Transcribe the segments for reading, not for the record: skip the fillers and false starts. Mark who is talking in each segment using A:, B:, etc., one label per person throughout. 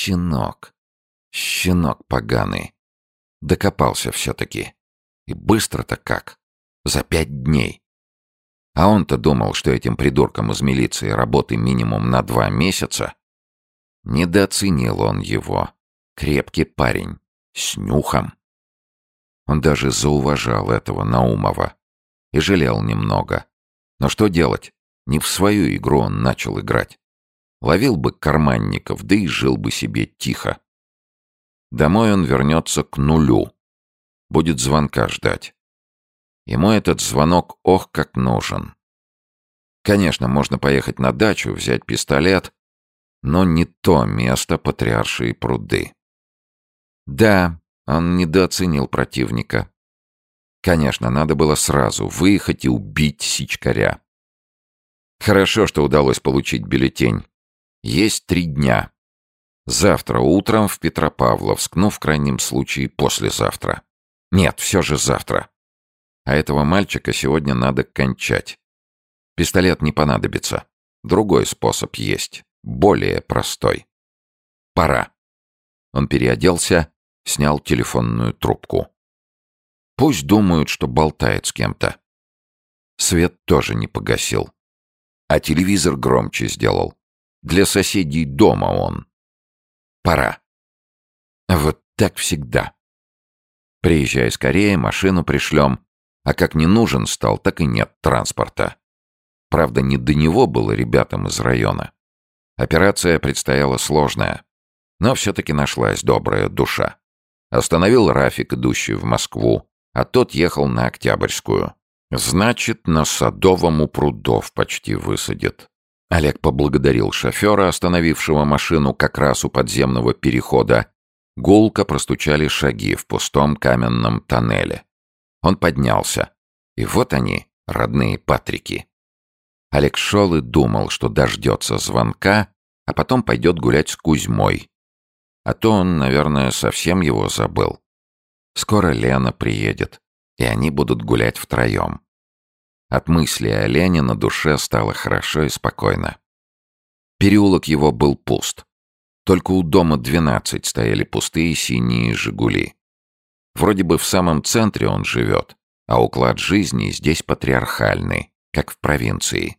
A: щенок. Щенок поганый. Докопался все-таки. И быстро-то как. За 5 дней. А он-то думал, что этим придуркам из милиции работы минимум на 2 месяца. Недооценил он его. Крепкий парень. С нюхом. Он даже зауважал этого Наумова. И жалел немного. Но что делать? Не в свою игру он начал играть. Ловил бы карманников, да и жил бы себе тихо. Домой он вернется к нулю. Будет звонка ждать. Ему этот звонок ох как нужен. Конечно, можно поехать на дачу, взять пистолет, но не то место Патриаршие пруды. Да, он недооценил противника. Конечно, надо было сразу выехать и убить сичкаря. Хорошо, что удалось получить бюллетень. Есть 3 дня. Завтра утром в Петропавловск, в крайнем случае послезавтра. Нет, все же завтра. А этого мальчика сегодня надо кончать. Пистолет не понадобится. Другой способ есть, более простой. Пора. Он переоделся, снял телефонную трубку. Пусть думают, что болтает с кем-то. Свет тоже не погасил. А телевизор громче сделал. Для соседей дома он. Пора. Вот так всегда. Приезжай скорее, машину пришлем. А как не нужен стал, так и нет транспорта. Правда, не до него было ребятам из района. Операция предстояла сложная. Но все-таки нашлась добрая душа. Остановил Рафик, идущий в Москву, а тот ехал на Октябрьскую. Значит, на Садовом у прудов почти высадит. Олег поблагодарил шофера, остановившего машину как раз у подземного перехода. Гулко простучали шаги в пустом каменном тоннеле. Он поднялся. И вот они, родные Патрики. Олег шел и думал, что дождется звонка, а потом пойдет гулять с Кузьмой. А то он, наверное, совсем его забыл. Скоро Лена приедет, и они будут гулять втроем. От мысли о Лене на душе стало хорошо и спокойно. Переулок его был пуст. Только у дома 12 стояли пустые синие «Жигули». Вроде бы в самом центре он живет, а уклад жизни здесь патриархальный, как в провинции.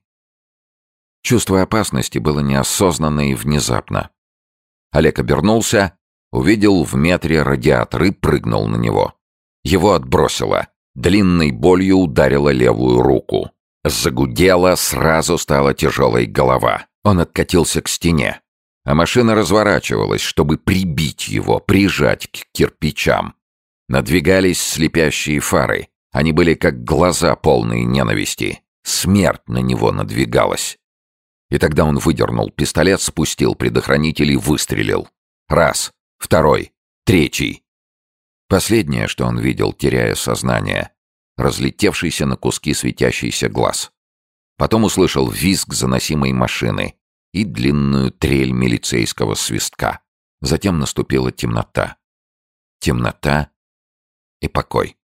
A: Чувство опасности было неосознанно и внезапно. Олег обернулся, увидел в метре радиатор и прыгнул на него. Его отбросило. Длинной болью ударила левую руку. Загудела, сразу стала тяжелой голова. Он откатился к стене. А машина разворачивалась, чтобы прибить его, прижать к кирпичам. Надвигались слепящие фары. Они были как глаза, полные ненависти. Смерть на него надвигалась. И тогда он выдернул пистолет, спустил предохранитель и выстрелил. 1, 2, 3. Последнее, что он видел, теряя сознание, разлетевшийся на куски светящийся глаз. Потом услышал визг заносимой машины и длинную трель милицейского свистка. Затем наступила темнота. Темнота и покой.